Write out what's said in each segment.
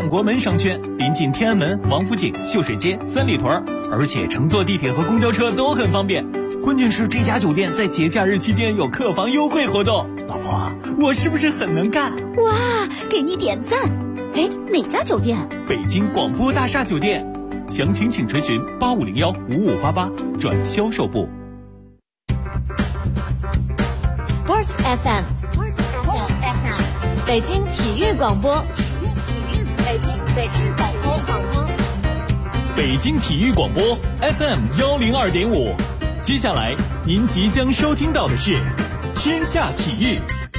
建国门商圈，临近天安门、王府井、秀水街、三里屯，而且乘坐地铁和公交车都很方便。关键是这家酒店在节假日期间有客房优惠活动。老婆，我是不是很能干？ 哇，给你点赞！哎，哪家酒店？ 北京广播大厦酒店。详情请垂询8501-5588转销售部。 Sports FM， 北京体育广播，北京体育广播 FM 102.5。接下来您即将收听到的是天下体育。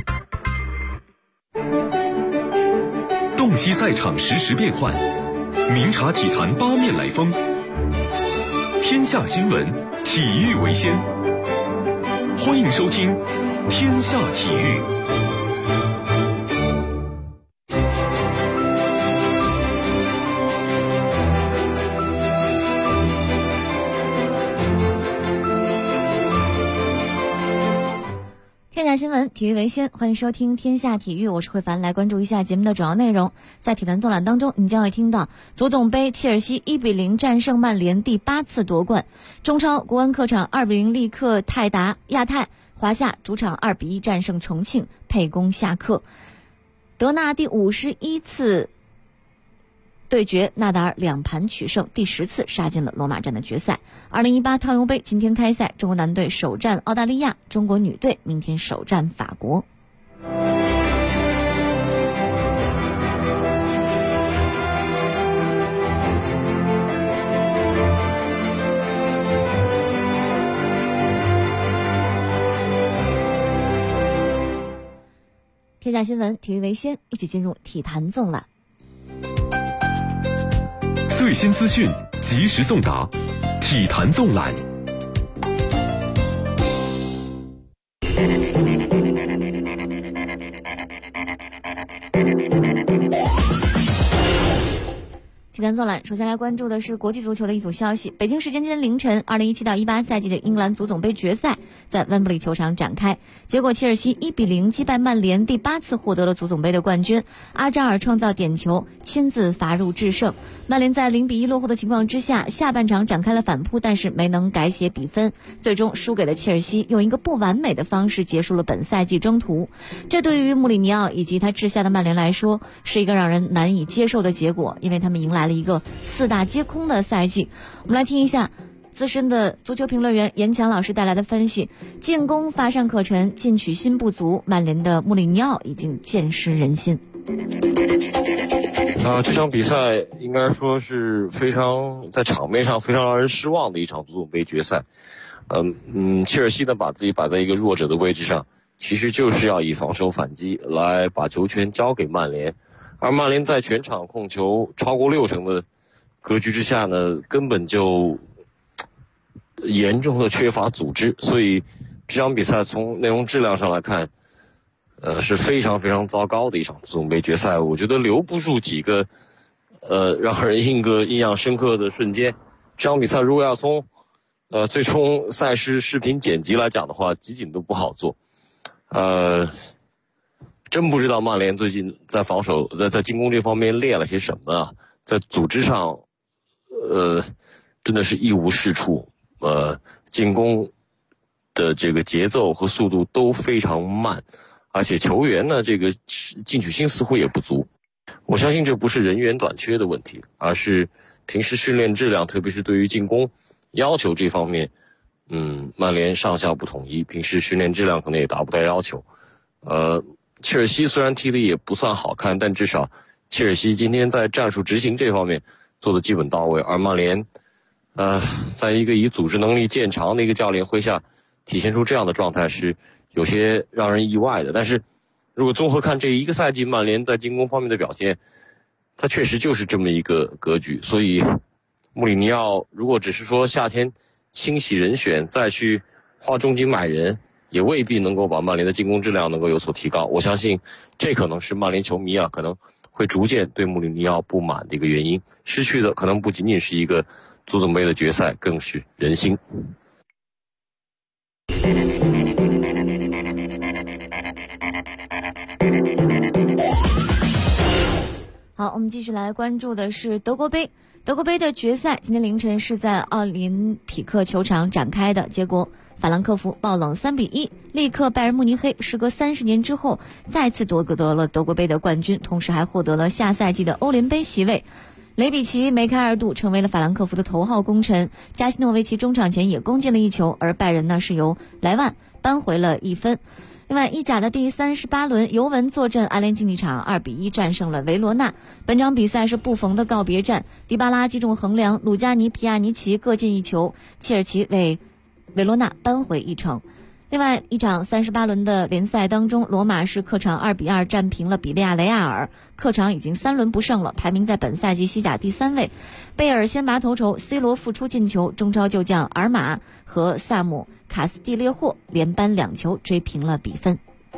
洞悉赛场实时变幻，明察体坛八面来风。天下新闻，体育为先。欢迎收听天下体育。 天下新闻，体育为先，欢迎收听天下体育，我是慧凡。来关注一下节目的主要内容。在体坛纵览当中，你将会听到足总杯切尔西1-0战胜曼联，第8次夺冠；中超国安客场2-0力克泰达亚太；华夏主场2-1战胜重庆，沛公下课；德纳第51次对决，纳达尔2盘取胜，第10次杀进了罗马站的决赛。2018汤尤杯今天开赛，中国男队首战澳大利亚，中国女队明天首战法国。天下新闻，体育为先，一起进入体坛纵览。 最新资讯，及时送达，体坛纵览。 体坛纵览，首先来关注的是国际足球的一组消息。北京时间今天凌晨，2017-18赛季的英格兰足总杯决赛在温布利球场展开，结果切尔西1-0击败曼联，第8次获得了足总杯的冠军。阿扎尔创造点球，亲自罚入制胜。曼联在0-1落后的情况之下，下半场展开了反扑，但是没能改写比分，最终输给了切尔西，用一个不完美的方式结束了本赛季征途。这对于穆里尼奥以及他治下的曼联来说，是一个让人难以接受的结果，因为他们迎来了一个4大皆空的赛季。我们来听一下资深的足球评论员严强老师带来的分析。进攻乏善可陈，进取心不足，曼联的穆里尼奥已经见识人心。 这场比赛应该说是非常在场面上非常让人失望的一场足总杯决赛。切尔西呢把自己摆在一个弱者的位置上，其实就是要以防守反击来把球权交给曼联，而曼联在全场控球超过60%的格局之下呢，根本就严重的缺乏组织，所以这场比赛从内容质量上来看，是非常非常糟糕的一场足总杯决赛。我觉得留不住几个让人印象深刻的瞬间。这场比赛如果要从最终赛事视频剪辑来讲的话，集锦都不好做。真不知道曼联最近在防守在进攻这方面练了些什么啊，在组织上真的是一无是处。进攻的这个节奏和速度都非常慢，而且球员呢这个进取心似乎也不足。我相信这不是人员短缺的问题，而是平时训练质量，特别是对于进攻要求这方面，曼联上下不统一，平时训练质量可能也达不到要求。切尔西虽然踢得也不算好看，但至少切尔西今天在战术执行这方面做得基本到位，而曼联在一个以组织能力见长的一个教练麾下体现出这样的状态是有些让人意外的。但是如果综合看这一个赛季曼联在进攻方面的表现，他确实就是这么一个格局。所以穆里尼奥如果只是说夏天清洗人选再去花重金买人，也未必能够把曼联的进攻质量能够有所提高。我相信这可能是曼联球迷可能会逐渐对穆里尼奥不满的一个原因。失去的可能不仅仅是一个足总杯的决赛，更是人心。 好，我们继续来关注的是德国杯。德国杯的决赛今天凌晨是在奥林匹克球场展开的，结果法兰克福爆冷3-1，力克拜仁慕尼黑，时隔30年之后再次夺得了德国杯的冠军，同时还获得了下赛季的欧联杯席位。雷比奇梅开二度，成为了法兰克福的头号功臣。加西诺维奇中场前也攻进了1球，而拜仁呢是由莱万扳回了1分。另外，意甲的第38轮，尤文坐镇阿联竞技场2-1战胜了维罗纳。本场比赛是布冯的告别战，迪巴拉击中横梁，鲁加尼、皮亚尼奇各进1球，切尔奇为维罗纳扳回1城。另外一场38轮的联赛当中，罗马是客场2-2战平了比利亚雷亚尔，客场已经3轮不胜了，排名在本赛季西甲第3位。贝尔先拔头筹， C 罗复出进球，中超旧将尔马和萨姆卡斯蒂列霍连扳2球，追平了比分。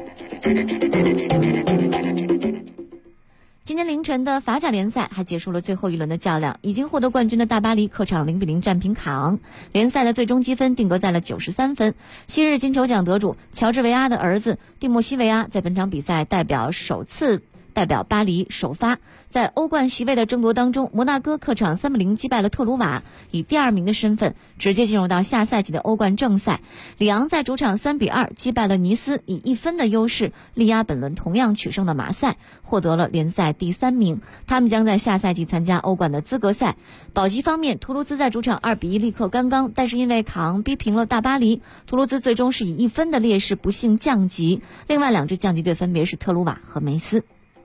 今天凌晨的法甲联赛还结束了最后一轮的较量，已经获得冠军的大巴黎客场0-0战平卡昂，联赛的最终积分定格在了93分。昔日金球奖得主乔治维阿的儿子蒂莫西维阿在本场比赛首次代表巴黎首发。在欧冠席位的争夺当中，摩纳哥客场3-0击败了特鲁瓦，以第2名的身份直接进入到下赛季的欧冠正赛。里昂在主场3-2击败了尼斯，以1分的优势力压本轮同样取胜的马赛，获得了联赛第3名。他们将在下赛季参加欧冠的资格赛。保级方面，图卢兹在主场2-1力克甘刚，但是因为卡昂逼平了大巴黎，图卢兹最终是以1分的劣势不幸降级。另外2支降级队分别是特鲁瓦和梅斯。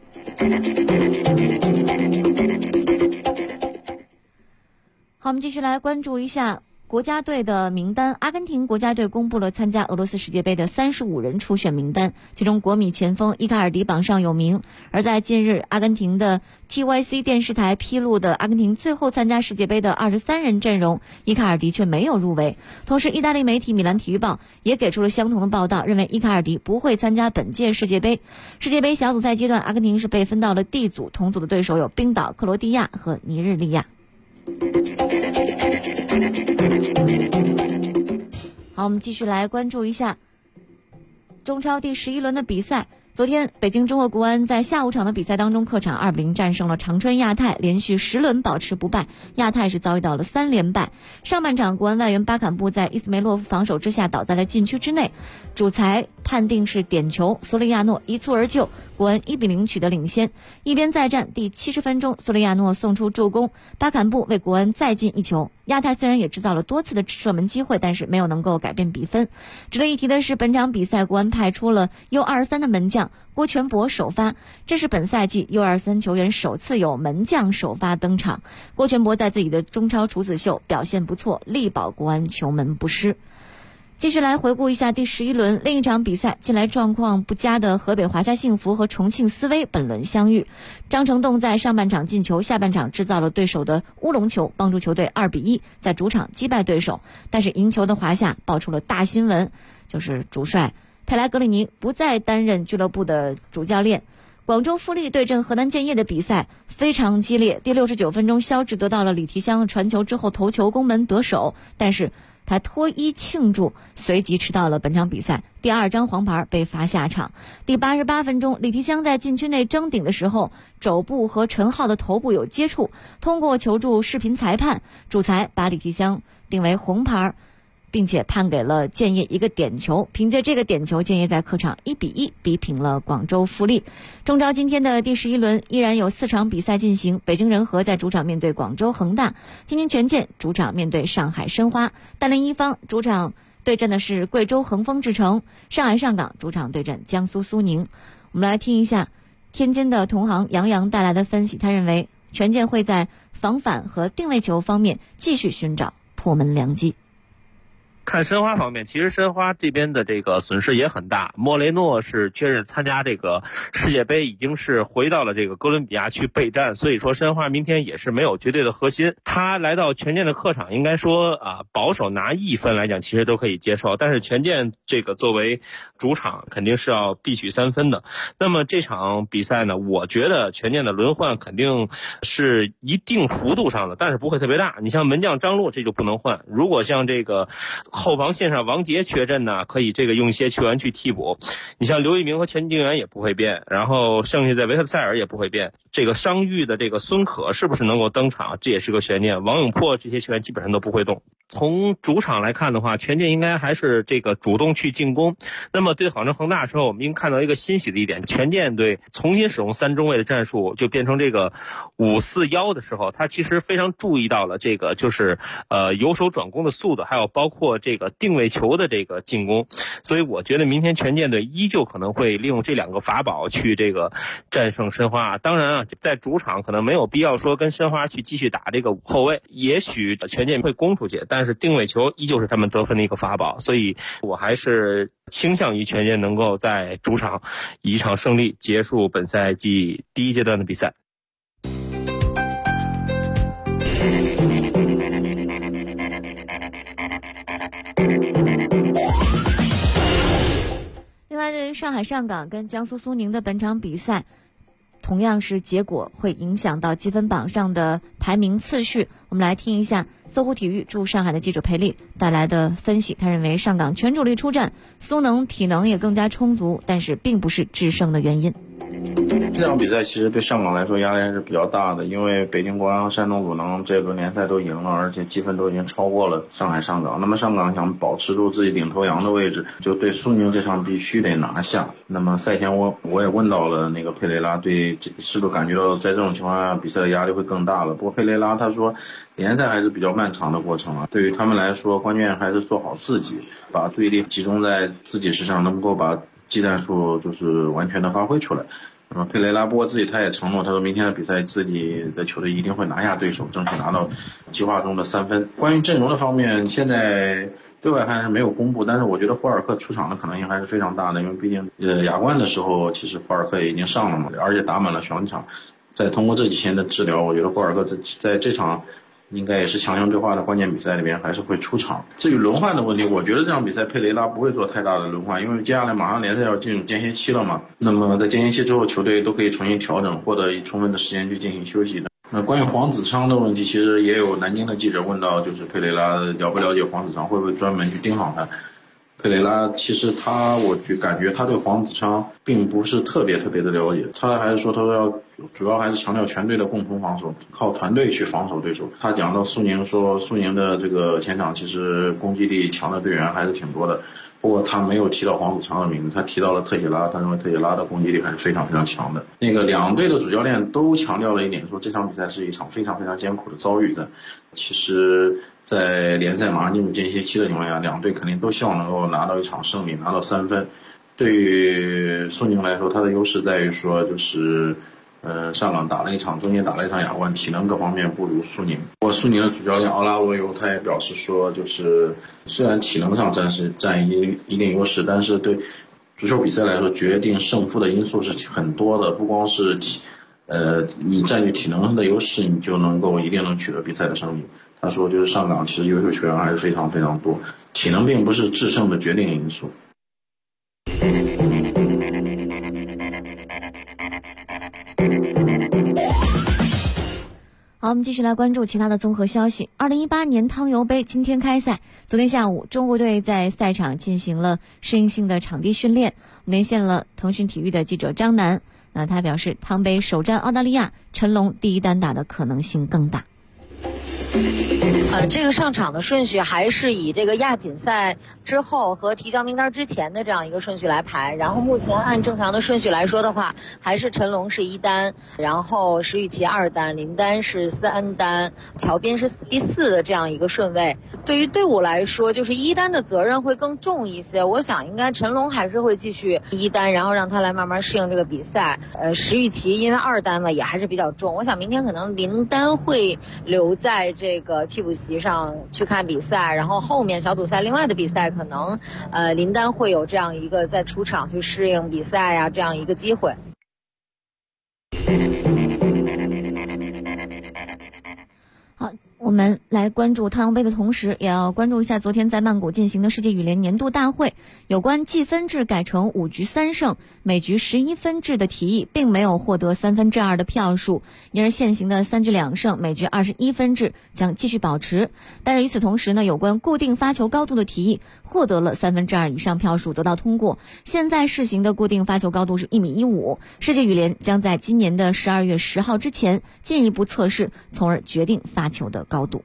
好，我们继续来关注一下国家队的名单。阿根廷国家队公布了参加俄罗斯世界杯的35人初选名单，其中国米前锋伊卡尔迪榜上有名。而在近日，阿根廷的 TYC 电视台披露的阿根廷最后参加世界杯的23人阵容，伊卡尔迪却没有入围。同时，意大利媒体米兰体育报也给出了相同的报道，认为伊卡尔迪不会参加本届世界杯。世界杯小组赛阶段，阿根廷是被分到了 D 组，同组的对手有冰岛、克罗地亚和尼日利亚。好，我们继续来关注一下中超第11轮的比赛。昨天，北京中赫国安在下午场的比赛当中，客场2-0战胜了长春亚泰，连续10轮保持不败。亚泰是遭遇到了3连败。上半场，国安外援巴坎布在伊斯梅洛夫防守之下倒在了禁区之内，主裁判定是点球，索雷亚诺一蹴而就，国安1-0取得领先。一边再战，第70分钟，索雷亚诺送出助攻，巴坎布为国安再进1球。亚泰虽然也制造了多次的射门机会，但是没有能够改变比分。值得一提的是，本场比赛国安派出了 U23 的门将郭全博首发，这是本赛季 U23 球员首次有门将首发登场。郭全博在自己的中超处子秀表现不错，力保国安球门不失。继续来回顾一下第11轮另一场比赛，近来状况不佳的河北华夏幸福和重庆斯威本轮相遇。张成栋在上半场进球，下半场制造了对手的乌龙球，帮助球队2-1在主场击败对手。但是赢球的华夏爆出了大新闻，就是主帅佩莱格里尼不再担任俱乐部的主教练。广州富力对阵河南建业的比赛非常激烈，第69分钟，肖智得到了李提香传球之后头球攻门得手，但是他脱衣庆祝，随即迟到了本场比赛，第2张黄牌被罚下场。第88分钟，李提香在禁区内争顶的时候，肘部和陈浩的头部有接触，通过求助视频裁判，主裁把李提香定为红牌，并且判给了建业一个点球。凭借这个点球，建业在客场1-1逼平了广州富力。中超今天的第11轮依然有4场比赛进行，北京人和在主场面对广州恒大，天津权健主场面对上海申花，大连一方主场对阵的是贵州恒丰智诚，上海上港主场对阵江苏苏宁。我们来听一下天津的同行杨洋带来的分析，他认为权健会在防反和定位球方面继续寻找破门良机。 看申花方面，其实申花这边的这个损失也很大。莫雷诺是确认参加这个世界杯，已经是回到了这个哥伦比亚去备战，所以说申花明天也是没有绝对的核心。他来到权健的客场，应该说保守拿1分来讲，其实都可以接受。但是权健这个作为主场，肯定是要必取3分的。那么这场比赛呢，我觉得权健的轮换肯定是一定幅度上的，但是不会特别大。你像门将张路这就不能换，如果像这个后防线上王杰缺阵呢，可以这个用一些球员去替补。你像刘一鸣和钱定源也不会变，然后剩下的维特塞尔也不会变。这个伤愈的这个孙可是不是能够登场，这也是个悬念。王永珀这些球员基本上都不会动。从主场来看的话，权健应该还是这个主动去进攻。那么对广州恒大的时候，我们应该看到一个欣喜的一点，权健队重新使用3中卫的战术，就变成这个5-4-1的时候，他其实非常注意到了这个就是由守转攻的速度，还有包括这个定位球的这个进攻。所以我觉得明天权健队依旧可能会利用这2个法宝去这个战胜申花。当然啊，在主场可能没有必要说跟申花去继续打这个后卫，也许权健会攻出去，但是定位球依旧是他们得分的一个法宝。所以我还是倾向于权健能够在主场以一场胜利结束本赛季第1阶段的比赛。 另外，对于上海上港跟江苏苏宁的本场比赛，同样是结果会影响到积分榜上的排名次序。我们来听一下搜狐体育驻上海的记者裴丽带来的分析。他认为上港全主力出战，苏能体能也更加充足，但是并不是制胜的原因。 这场比赛其实对上港来说压力还是比较大的，因为北京国安和山东鲁能这轮联赛都赢了，而且积分都已经超过了上海上港。那么上港想保持住自己领头羊的位置，就对苏宁这场必须得拿下。那么赛前我也问到了那个佩雷拉，对是不是感觉到在这种情况下比赛的压力会更大了？不过佩雷拉他说联赛还是比较漫长的过程啊，对于他们来说关键还是做好自己，把注意力集中在自己身上，能够把技战术就是完全的发挥出来。那么佩雷拉不过自己他也承诺，他说明天的比赛自己的球队一定会拿下对手，争取拿到计划中的3分。关于阵容的方面，现在对外还是没有公布，但是我觉得霍尔克出场的可能性还是非常大的，因为毕竟亚冠的时候其实霍尔克也已经上了嘛，而且打满了全场。再通过这几天的治疗，我觉得霍尔克在这场应该也是强强对话的关键比赛里边还是会出场。至于轮换的问题，我觉得这场比赛佩雷拉不会做太大的轮换，因为接下来马上联赛要进入间歇期了嘛。那么在间歇期之后，球队都可以重新调整，获得充分的时间去进行休息的。那关于黄子昌的问题，其实也有南京的記者问到，就是佩雷拉了不了解黄子昌，会不会专门去盯好他？佩雷拉其实我就感觉他对黄子昌并不是特别的了解，他还是说他说主要还是强调全队的共同防守，靠团队去防守对手。他讲到苏宁，说苏宁的这个前场其实攻击力强的队员还是挺多的，不过他没有提到黄子昌的名字，他提到了特谢拉，他认为特谢拉的攻击力还是非常强的。那个两队的主教练都强调了一点，说这场比赛是一场非常艰苦的遭遇战。其实在联赛马上进入间歇期的情况下，两队肯定都希望能够拿到一场胜利，拿到3分。对于苏宁来说，他的优势在于说就是上港中间打了一场亚冠，体能各方面不如苏宁。不过苏宁的主教练奥拉罗尤他也表示说，就是虽然体能上占一定优势，但是对足球比赛来说，决定胜负的因素是很多的，不光是你占据体能上的优势，你就一定能取得比赛的胜利。他说就是上港其实优秀球员还是非常多，体能并不是制胜的决定因素。 好，我们继续来关注其他的综合消息。2018年汤尤杯今天开赛，昨天下午中国队在赛场进行了适应性的场地训练。我们连线了腾讯体育的记者张楠，他表示汤杯首战澳大利亚，陈龙第一单打的可能性更大。 这个上场的顺序还是以这个亚锦赛之后和提交名单之前的这样一个顺序来排，然后目前按正常的顺序来说的话，还是陈龙是1单，然后石宇奇2单，林丹是3单，乔斌是第4的这样一个顺位。对于队伍来说，就是1单的责任会更重一些，我想应该陈龙还是会继续1单，然后让他来慢慢适应这个比赛。石宇奇因为2单嘛也还是比较重，我想明天可能林丹会留在这个替补席上去看比赛，然后后面小组赛另外的比赛可能林丹会有这样一个在出场去适应比赛呀这样一个机会。 好，我我们来关注汤阳杯的同时，也要关注一下昨天在曼谷进行的世界羽联年度大会，有关计分制改成5局3胜，每局11分制的提议，并没有获得2/3的票数，因而现行的3局2胜，每局21分制将继续保持。但是与此同时呢，有关固定发球高度的提议获得了2/3以上票数得到通过。现在试行的固定发球高度是1.15米，世界羽联将在今年的12月10号之前进一步测试，从而决定发球的高度。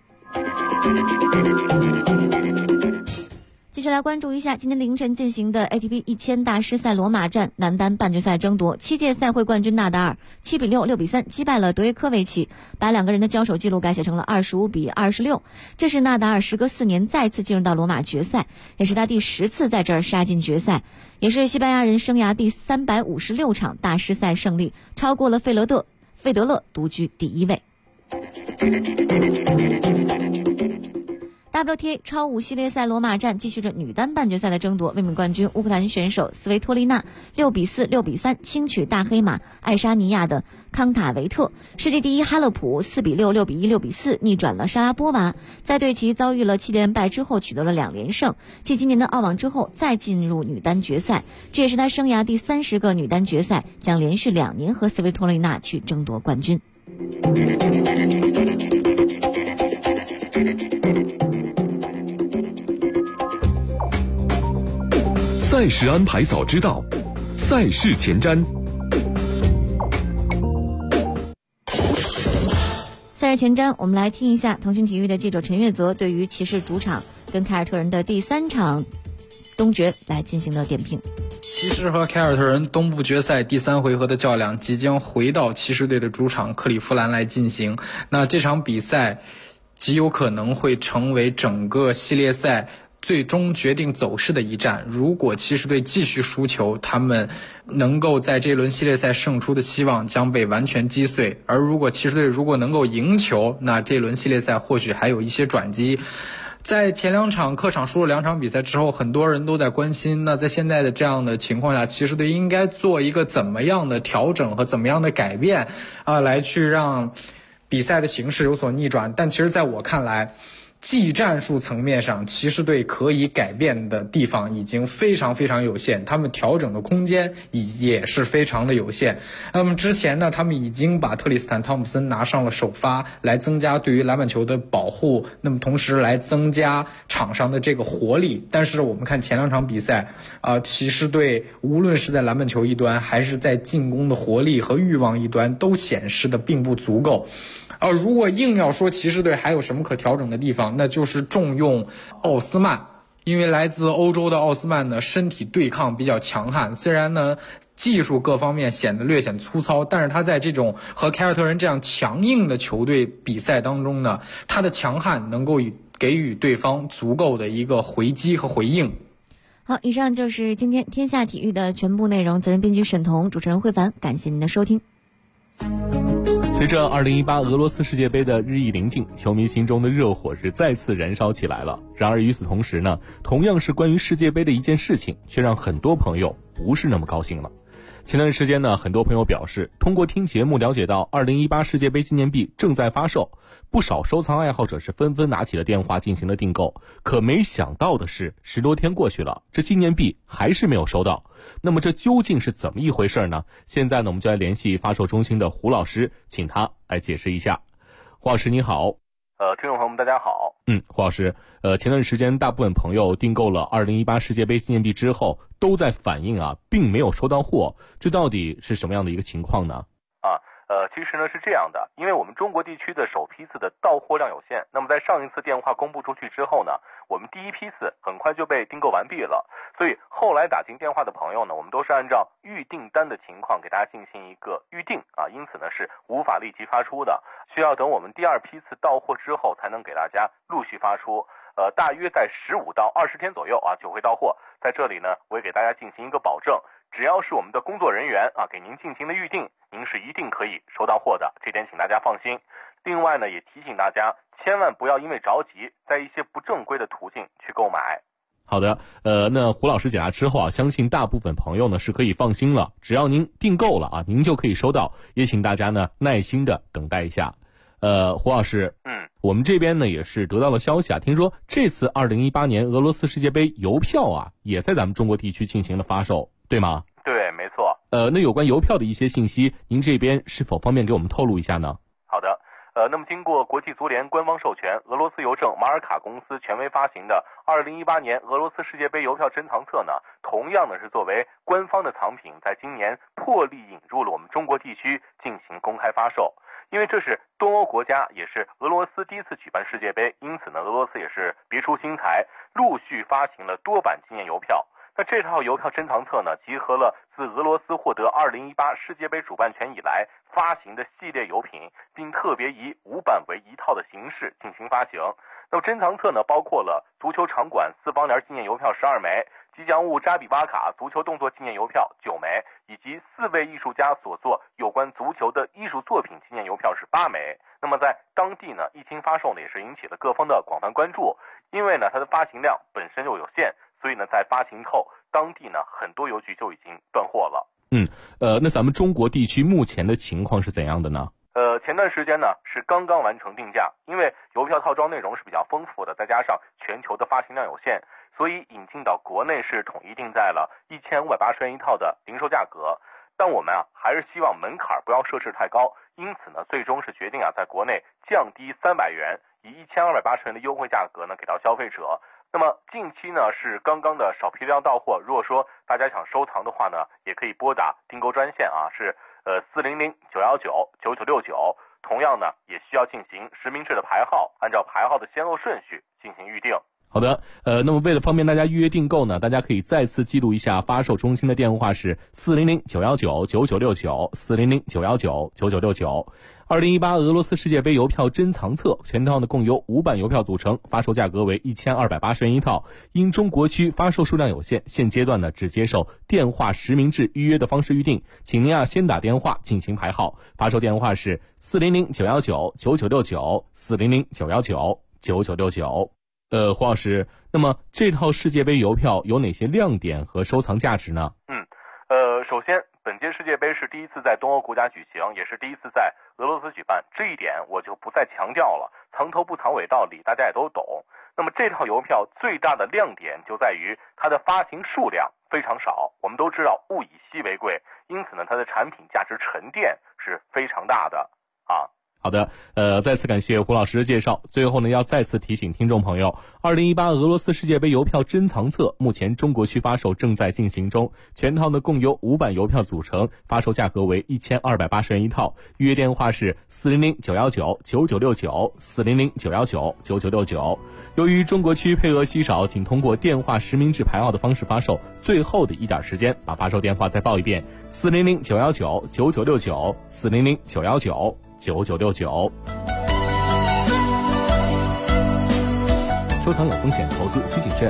继续来关注一下今天凌晨进行的 ATP 1000大师赛罗马站男单半决赛争夺，7届赛会冠军纳达尔7比6、6比3击败了德约科维奇，把两个人的交手记录改写成了25比26。这是纳达尔时隔4年再次进入到罗马决赛，也是他第10次在这儿杀进决赛，也是西班牙人生涯第356场大师赛胜利，超过了费德勒，独居第1位。WTA 超5系列赛罗马站继续着女单半决赛的争夺，卫冕冠军乌克兰选手斯维托利娜6比4、6比3轻取大黑马爱沙尼亚的康塔维特，世界第一哈勒普4比6、6比1、6比4逆转了莎拉波娃，在对其遭遇了7连败之后取得了2连胜，继今年的澳网之后再进入女单决赛，这也是她生涯第30个女单决赛，将连续2年和斯维托利娜去争夺冠军。 赛事安排早知道，赛事前瞻。 赛事前瞻，我们来听一下腾讯体育的记者陈月泽对于骑士主场跟凯尔特人的第3场东决来进行的点评。 骑士和凯尔特人东部决赛第3回合的较量即将回到骑士队的主场克利夫兰来进行。那这场比赛极有可能会成为整个系列赛最终决定走势的一战。如果骑士队继续输球，他们能够在这轮系列赛胜出的希望将被完全击碎，而如果骑士队能够赢球，那这轮系列赛或许还有一些转机。在前2场客场输了2场比赛之后，很多人都在关心，那在现在的这样的情况下，骑士队应该做一个怎么样的调整和怎么样的改变来去让比赛的形势有所逆转。但其实在我看来，技战术层面上，骑士队可以改变的地方已经非常非常有限，他们调整的空间也是非常的有限。那么之前呢，他们已经把特里斯坦·汤普森拿上了首发，来增加对于篮板球的保护，那么同时来增加场上的这个活力。但是我们看前2场比赛骑士队无论是在篮板球一端还是在进攻的活力和欲望一端都显示的并不足够。如果硬要说骑士队还有什么可调整的地方，那就是重用奥斯曼。因为来自欧洲的奥斯曼呢，身体对抗比较强悍，虽然呢技术各方面略显粗糙，但是他在这种和凯尔特人这样强硬的球队比赛当中呢，他的强悍能够给予对方足够的一个回击和回应。 好，以上就是今天天下体育的全部内容，责任编辑沈彤，主持人慧凡，感谢您的收听。 随着2018俄罗斯世界杯的日益临近，球迷心中的热火是再次燃烧起来了。然而与此同时呢，同样是关于世界杯的一件事情，却让很多朋友不是那么高兴了。前段时间呢，很多朋友表示，通过听节目了解到2018世界杯纪念币正在发售，不少收藏爱好者是纷纷拿起了电话进行了订购。可没想到的是，10多天过去了，这纪念币还是没有收到。那么这究竟是怎么一回事呢？现在呢，我们就来联系发售中心的胡老师，请他来解释一下。胡老师你好。 听众朋友们大家好。 胡老师，前段时间大部分朋友订购了2018世界杯纪念币之后，都在反映并没有收到货，这到底是什么样的一个情况呢？ 其实呢是这样的，因为我们中国地区的首批次的到货量有限，那么在上一次电话公布出去之后呢，我们第一批次很快就被订购完毕了，所以后来打进电话的朋友呢，我们都是按照预订单的情况给大家进行一个预定因此呢是无法立即发出的，需要等我们第2批次到货之后才能给大家陆续发出。大约在15到20天左右就会到货。在这里呢，我也给大家进行一个保证，只要是我们的工作人员给您进行的预定，您是一定可以收到货的，这点请大家放心。另外呢，也提醒大家千万不要因为着急，在一些不正规的途径去购买。 好的，那胡老师解答之后相信大部分朋友呢是可以放心了，只要您订购了您就可以收到，也请大家呢耐心的等待一下。胡老师， 我们这边呢也是得到了消息啊，听说这次2018年俄罗斯世界杯邮票啊，也在咱们中国地区进行了发售，对吗？ 对，没错。 那有关邮票的一些信息，您这边是否方便给我们透露一下呢？ 好的。那么经过国际足联官方授权，俄罗斯邮政马尔卡公司权威发行的2018年俄罗斯世界杯邮票珍藏册呢，同样呢是作为官方的藏品，在今年破例引入了我们中国地区进行公开发售。因为这是东欧国家，也是俄罗斯第一次举办世界杯，因此呢，俄罗斯也是别出心裁，陆续发行了多版纪念邮票。那这套邮票珍藏册呢，集合了自俄罗斯获得2018世界杯主办权以来发行的系列邮品，并特别以5版为一套的形式进行发行。那么珍藏册呢，包括了足球场馆4方联纪念邮票12枚，吉祥物扎比瓦卡足球动作纪念邮票9枚，以及4位艺术家所作有关足球的艺术作品纪念邮票是8枚。那么在当地呢，一经发售呢，也是引起了各方的广泛关注，因为呢，它的发行量本身就有限，所以呢，在发行后，当地呢很多邮局就已经断货了。 那咱们中国地区目前的情况是怎样的呢？ 前段时间呢是刚刚完成定价，因为邮票套装内容是比较丰富的，再加上全球的发行量有限，所以引进到国内是统一定在了1580元一套的零售价格。但我们还是希望门槛不要设置太高，因此呢，最终是决定在国内降低300元，以1280元的优惠价格呢给到消费者。那么近期呢是刚刚的少批量到货，如果说大家想收藏的话呢，也可以拨打订购专线是400-919-9969，同样呢也需要进行实名制的排号，按照排号的先后顺序进行预定。 好的，那么为了方便大家预约订购呢，大家可以再次记录一下发售中心的电话是400-919-9969 400-919-9969。2018俄罗斯世界杯邮票珍藏册全套呢共由5版邮票组成，发售价格为1280元一套。因中国区发售数量有限，现阶段呢只接受电话实名制预约的方式预定，请您先打电话进行排号，发售电话是400-919-9969 400-919-9969。胡老师，那么这套世界杯邮票有哪些亮点和收藏价值呢？ 首先，本届世界杯是第一次在东欧国家举行，也是第一次在俄罗斯举办，这一点我就不再强调了，藏头不藏尾道理大家也都懂。那么这套邮票最大的亮点就在于它的发行数量非常少，我们都知道物以稀为贵，因此呢，它的产品价值沉淀是非常大的好的，再次感谢胡老师的介绍。最后呢，要再次提醒听众朋友，2018俄罗斯世界杯邮票珍藏册目前中国区发售正在进行中，全套呢共由5版邮票组成，发售价格为1280元一套。预约电话是400-919-9969 400-919-9969。由于中国区配额稀少，仅通过电话实名制排号的方式发售。最后的一点时间，把发售电话再报一遍：400-919-9969 400-919-9969。收藏有风险，投资需谨慎。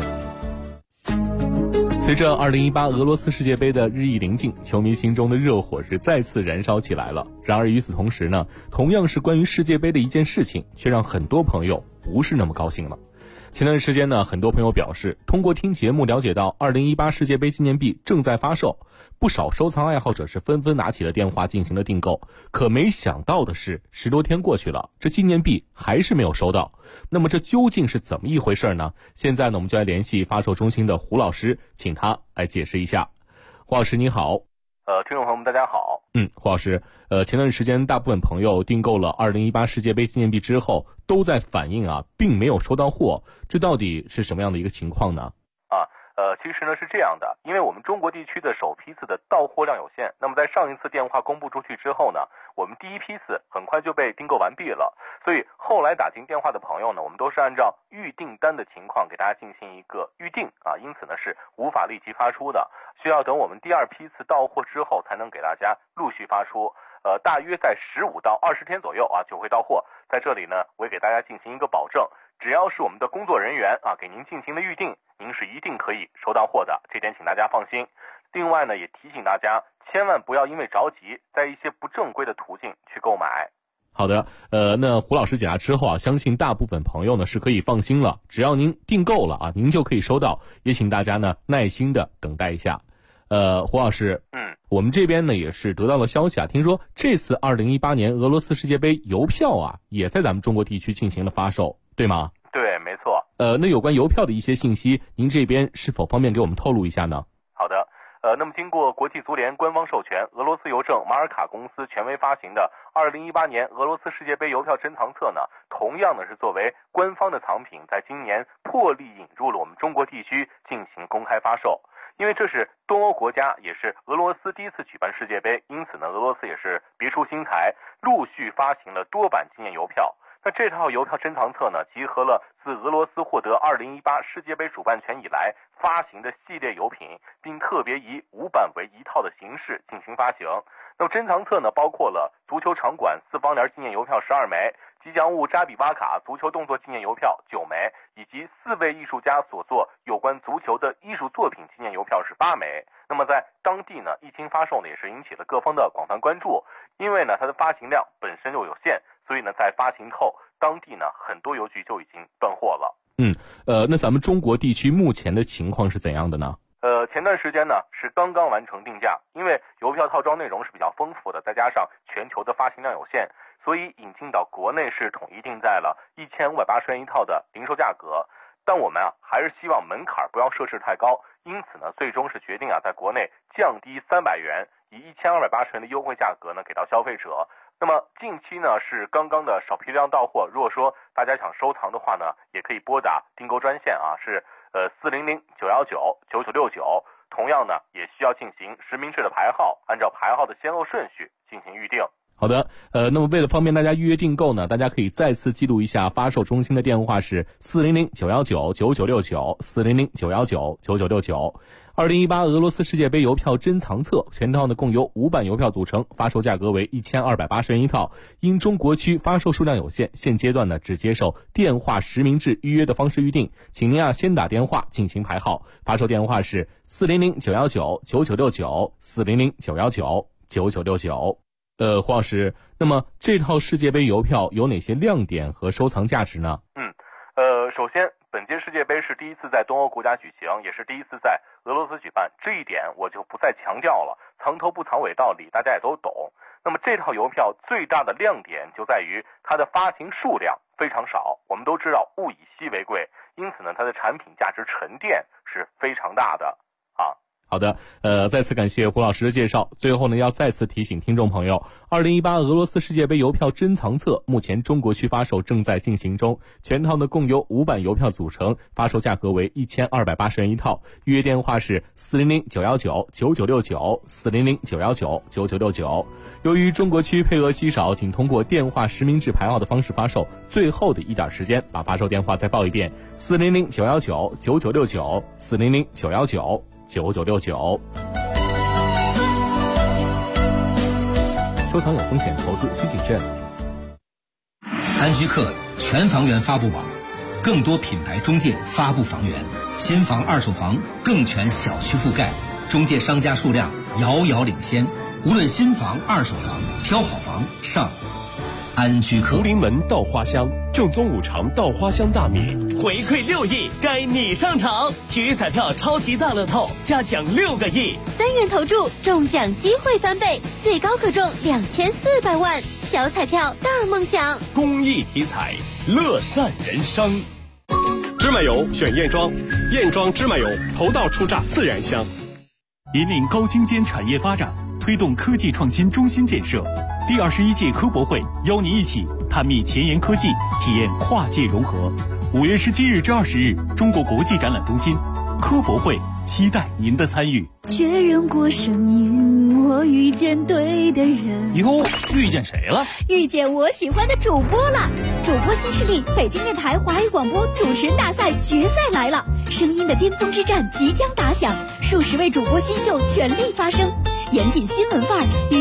随着2018俄罗斯世界杯的日益临近，球迷心中的热火是再次燃烧起来了。然而与此同时呢，同样是关于世界杯的一件事情，却让很多朋友不是那么高兴了。前段时间呢，很多朋友表示，通过听节目了解到2018世界杯纪念币正在发售，不少收藏爱好者是纷纷拿起了电话进行了订购。可没想到的是，10多天过去了，这纪念币还是没有收到。那么这究竟是怎么一回事呢？现在呢，我们就来联系发售中心的胡老师，请他来解释一下。胡老师你好。 听众朋友们大家好。 胡老师，前段时间大部分朋友订购了2018世界杯纪念币之后，都在反映并没有收到货，这到底是什么样的一个情况呢？ 其实呢是这样的，因为我们中国地区的首批次的到货量有限，那么在上一次电话公布出去之后呢，我们第一批次很快就被订购完毕了，所以后来打进电话的朋友呢，我们都是按照预订单的情况给大家进行一个预定因此呢是无法立即发出的，需要等我们第二批次到货之后才能给大家陆续发出。大约在15到20天左右就会到货。在这里呢，我也给大家进行一个保证，只要是我们的工作人员给您进行了预定，您是一定可以收到货的，这点请大家放心。另外呢，也提醒大家千万不要因为着急，在一些不正规的途径去购买。 好的，那胡老师解答之后相信大部分朋友呢是可以放心了，只要您订购了您就可以收到，也请大家呢耐心的等待一下。 胡老师，我们这边呢也是得到了消息啊，听说这次2018年俄罗斯世界杯邮票啊，也在咱们中国地区进行了发售，对吗？ 对，没错。 那有关邮票的一些信息，您这边是否方便给我们透露一下呢？ 好的。那么经过国际足联官方授权，俄罗斯邮政马尔卡公司权威发行的2018年俄罗斯世界杯邮票珍藏册呢，同样呢是作为官方的藏品，在今年破例引入了我们中国地区进行公开发售。因为这是东欧国家，也是俄罗斯第一次举办世界杯，因此呢，俄罗斯也是别出心裁，陆续发行了多版纪念邮票。那这套邮票珍藏册呢，集合了自俄罗斯获得2018世界杯主办权以来发行的系列邮品，并特别以5版为一套的形式进行发行。那么珍藏册呢，包括了足球场馆4方联纪念邮票12枚，吉祥物扎比巴卡足球动作纪念邮票9枚，以及4位艺术家所作有关足球的艺术作品纪念邮票是8枚。那么在当地呢，一经发售呢，也是引起了各方的广泛关注，因为呢它的发行量本身就有限，所以呢在发行后，当地呢很多邮局就已经断货了。 那咱们中国地区目前的情况是怎样的呢？ 前段时间呢是刚刚完成定价，因为邮票套装内容是比较丰富的，再加上全球的发行量有限，所以引进到国内是统一定在了1580元一套的零售价格。但我们还是希望门槛不要设置太高，因此呢最终是决定在国内降低300元，以1280元的优惠价格呢给到消费者。那么近期呢是刚刚的少批量到货，如果说大家想收藏的话呢，也可以拨打订购专线是400-919-9969，同样呢也需要进行实名制的排号，按照排号的先后顺序进行预定。 好的，那么为了方便大家预约订购呢，大家可以再次记录一下发售中心的电话是400-919-9969 400-919-9969。2018俄罗斯世界杯邮票珍藏册全套呢共由5版邮票组成，发售价格为1280元一套。因中国区发售数量有限，现阶段呢只接受电话实名制预约的方式预定，请您先打电话进行排号，发售电话是400-919-9969 400-919-9969。胡老师，那么这套世界杯邮票有哪些亮点和收藏价值呢？ 首先本届世界杯是第一次在东欧国家举行，也是第一次在俄罗斯举办，这一点我就不再强调了，藏头不藏尾道理大家也都懂。那么这套邮票最大的亮点就在于它的发行数量非常少，我们都知道物以稀为贵，因此呢它的产品价值沉淀是非常大的好的，再次感谢胡老师的介绍。最后呢，要再次提醒听众朋友，2018俄罗斯世界杯邮票珍藏册目前中国区发售正在进行中，全套呢共由5版邮票组成，发售价格为1280元一套。预约电话是400-919-9969 400-919-9969。由于中国区配额稀少，仅通过电话实名制排号的方式发售。最后的一点时间，把发售电话再报一遍：400-919-9969 400-919-9969。收藏有风险，投资需谨慎。 安居客全房源发布网，更多品牌中介发布房源，新房二手房更全小区覆盖，中介商家数量遥遥领先。无论新房二手房，挑好房上安居客。 福临门稻花香，正宗五常稻花香大米， 回馈6亿，该你上场！体育彩票超级大乐透，加奖6个亿 ，3元投注，中奖机会翻倍，最高可中2400万。小彩票大梦想， 公益体彩，乐善人生。芝麻油选燕庄，燕庄芝麻油头道出榨自然香。 引领高精尖产业发展，推动科技创新中心建设。第21届科博会邀您一起探秘前沿科技，体验跨界融合。5月17日至20日，中国国际展览中心科博会，期待您的参与。 确认过声音，我遇见对的人。 哟，遇见谁了？ 遇见我喜欢的主播了。主播新势力北京电台华语广播主持人大赛决赛来了，声音的巅峰之战即将打响，数十位主播新秀全力发声，严谨新闻范儿。